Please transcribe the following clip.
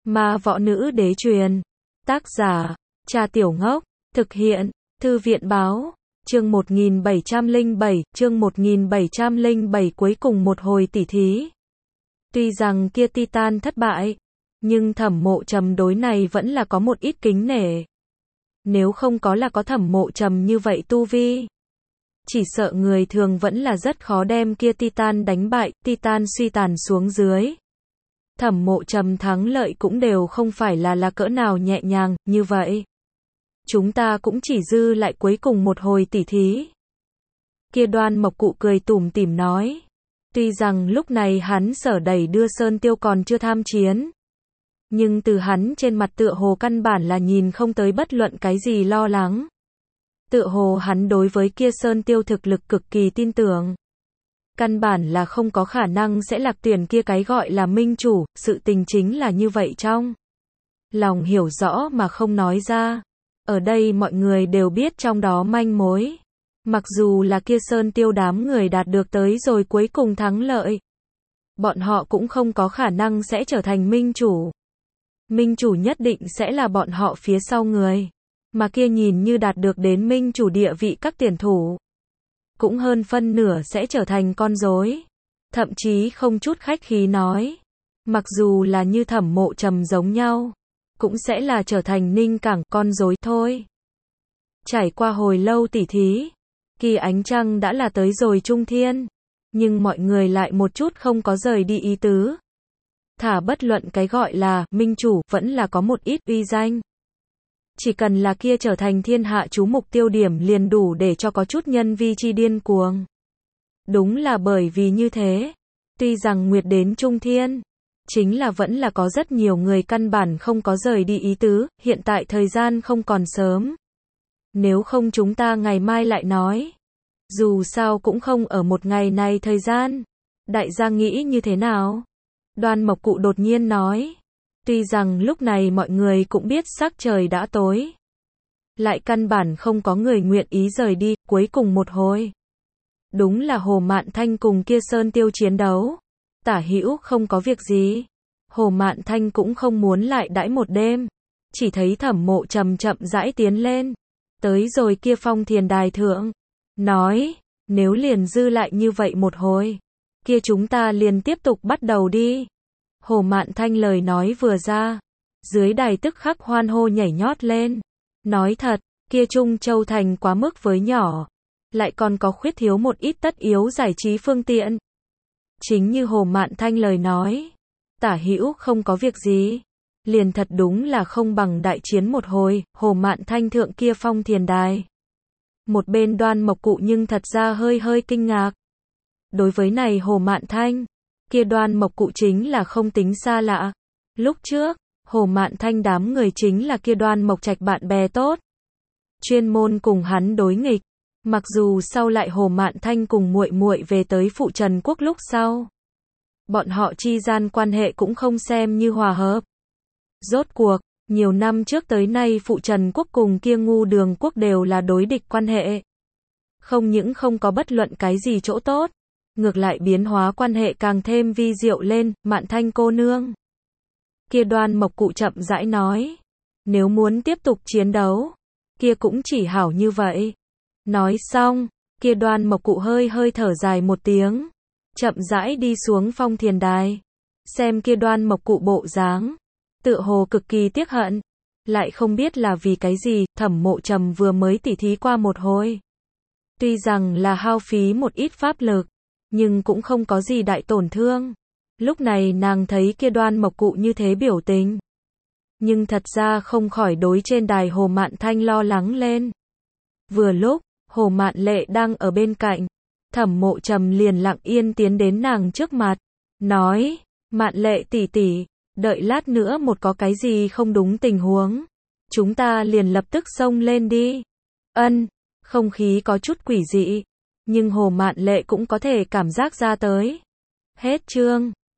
Ma võ nữ đế truyền. Tác giả, Trà Tiểu Ngốc. Thực hiện, Thư viện báo. Chương 1707 cuối cùng một hồi tỉ thí. Tuy rằng kia Titan thất bại, nhưng Thẩm Mộ Trầm đối này vẫn là có một ít kính nể. Nếu không có là có Thẩm Mộ Trầm như vậy tu vi, chỉ sợ người thường vẫn là rất khó đem kia Titan đánh bại, Titan suy tàn xuống dưới. Thẩm Mộ Trầm thắng lợi cũng đều không phải là cỡ nào nhẹ nhàng, như vậy. Chúng ta cũng chỉ dư lại cuối cùng một hồi tỉ thí. Kia Đoan Mộc Cụ cười tủm tỉm nói. Tuy rằng lúc này hắn Sở Đẩy đưa Sơn Tiêu còn chưa tham chiến, nhưng từ hắn trên mặt tựa hồ căn bản là nhìn không tới bất luận cái gì lo lắng. Tựa hồ hắn đối với kia Sơn Tiêu thực lực cực kỳ tin tưởng. Căn bản là không có khả năng sẽ lạc tuyển kia cái gọi là minh chủ, sự tình chính là như vậy trong lòng hiểu rõ mà không nói ra. Ở đây mọi người đều biết trong đó manh mối. Mặc dù là kia Sơn Tiêu đám người đạt được tới rồi cuối cùng thắng lợi, bọn họ cũng không có khả năng sẽ trở thành minh chủ. Minh chủ nhất định sẽ là bọn họ phía sau người. Mà kia nhìn như đạt được đến minh chủ địa vị các tuyển thủ, cũng hơn phân nửa sẽ trở thành con rối. Thậm chí không chút khách khí nói, mặc dù là như Thẩm Mộ Trầm giống nhau, cũng sẽ là trở thành ninh cảng con rối thôi. Trải qua hồi lâu tỉ thí, Kỳ ánh trăng đã là tới rồi trung thiên, nhưng mọi người lại một chút không có rời đi ý tứ. Thả bất luận cái gọi là minh chủ vẫn là có một ít uy danh. Chỉ cần là kia trở thành thiên hạ chú mục tiêu điểm liền đủ để cho có chút nhân vi chi điên cuồng. Đúng là bởi vì như thế, tuy rằng nguyệt đến trung thiên, chính là vẫn là có rất nhiều người căn bản không có rời đi ý tứ, hiện tại thời gian không còn sớm. Nếu không chúng ta ngày mai lại nói. Dù sao cũng không ở một ngày này thời gian. Đại gia nghĩ như thế nào? Đoan Mộc Cụ đột nhiên nói. Tuy rằng lúc này mọi người cũng biết sắc trời đã tối, lại căn bản không có người nguyện ý rời đi, cuối cùng một hồi. Đúng là Hồ Mạn Thanh cùng kia Sơn Tiêu chiến đấu. Tả hữu không có việc gì. Hồ Mạn Thanh cũng không muốn lại đãi một đêm. Chỉ thấy Thẩm Mộ Trầm chậm rãi tiến lên. Tới rồi kia Phong Thiền Đài thượng. Nói, nếu liền dư lại như vậy một hồi, kia chúng ta liền tiếp tục bắt đầu đi. Hồ Mạn Thanh lời nói vừa ra, dưới đài tức khắc hoan hô nhảy nhót lên. Nói thật, kia Trung Châu Thành quá mức với nhỏ, lại còn có khuyết thiếu một ít tất yếu giải trí phương tiện. Chính như Hồ Mạn Thanh lời nói, tả hữu không có việc gì, liền thật đúng là không bằng đại chiến một hồi. Hồ Mạn Thanh thượng kia Phong Thiền Đài. Một bên Đoan Mộc Cụ nhưng thật ra hơi kinh ngạc. Đối với này Hồ Mạn Thanh, kia Đoan Mộc Cụ chính là không tính xa lạ. Lúc trước, Hồ Mạn Thanh đám người chính là kia Đoan Mộc Trạch bạn bè tốt, chuyên môn cùng hắn đối nghịch. Mặc dù sau lại Hồ Mạn Thanh cùng muội muội về tới Phụ Trần Quốc lúc sau, bọn họ chi gian quan hệ cũng không xem như hòa hợp. Rốt cuộc, nhiều năm trước tới nay Phụ Trần Quốc cùng kia Ngu Đường Quốc đều là đối địch quan hệ. Không những không có bất luận cái gì chỗ tốt, ngược lại biến hóa quan hệ càng thêm vi diệu lên. Mạn Thanh cô nương. Kia Đoan Mộc Cụ chậm rãi nói. Nếu muốn tiếp tục chiến đấu, kia cũng chỉ hảo như vậy. Nói xong, kia Đoan Mộc Cụ hơi thở dài một tiếng, chậm rãi đi xuống Phong Thiền Đài. Xem kia Đoan Mộc Cụ bộ dáng, tựa hồ cực kỳ tiếc hận, lại không biết là vì cái gì. Thẩm Mộ Trầm vừa mới tỉ thí qua một hồi, tuy rằng là hao phí một ít pháp lực, nhưng cũng không có gì đại tổn thương. Lúc này nàng thấy kia Đoan Mộc Cụ như thế biểu tình, nhưng thật ra không khỏi đối trên đài Hồ Mạn Thanh lo lắng lên. Vừa lúc, Hồ Mạn Lệ đang ở bên cạnh, Thẩm Mộ Trầm liền lặng yên tiến đến nàng trước mặt, nói, Mạn Lệ tỷ tỷ, đợi lát nữa một có cái gì không đúng tình huống, chúng ta liền lập tức xông lên đi. Ân, không khí có chút quỷ dị, nhưng Hồ Mạn Lệ cũng có thể cảm giác ra tới. Hết chương.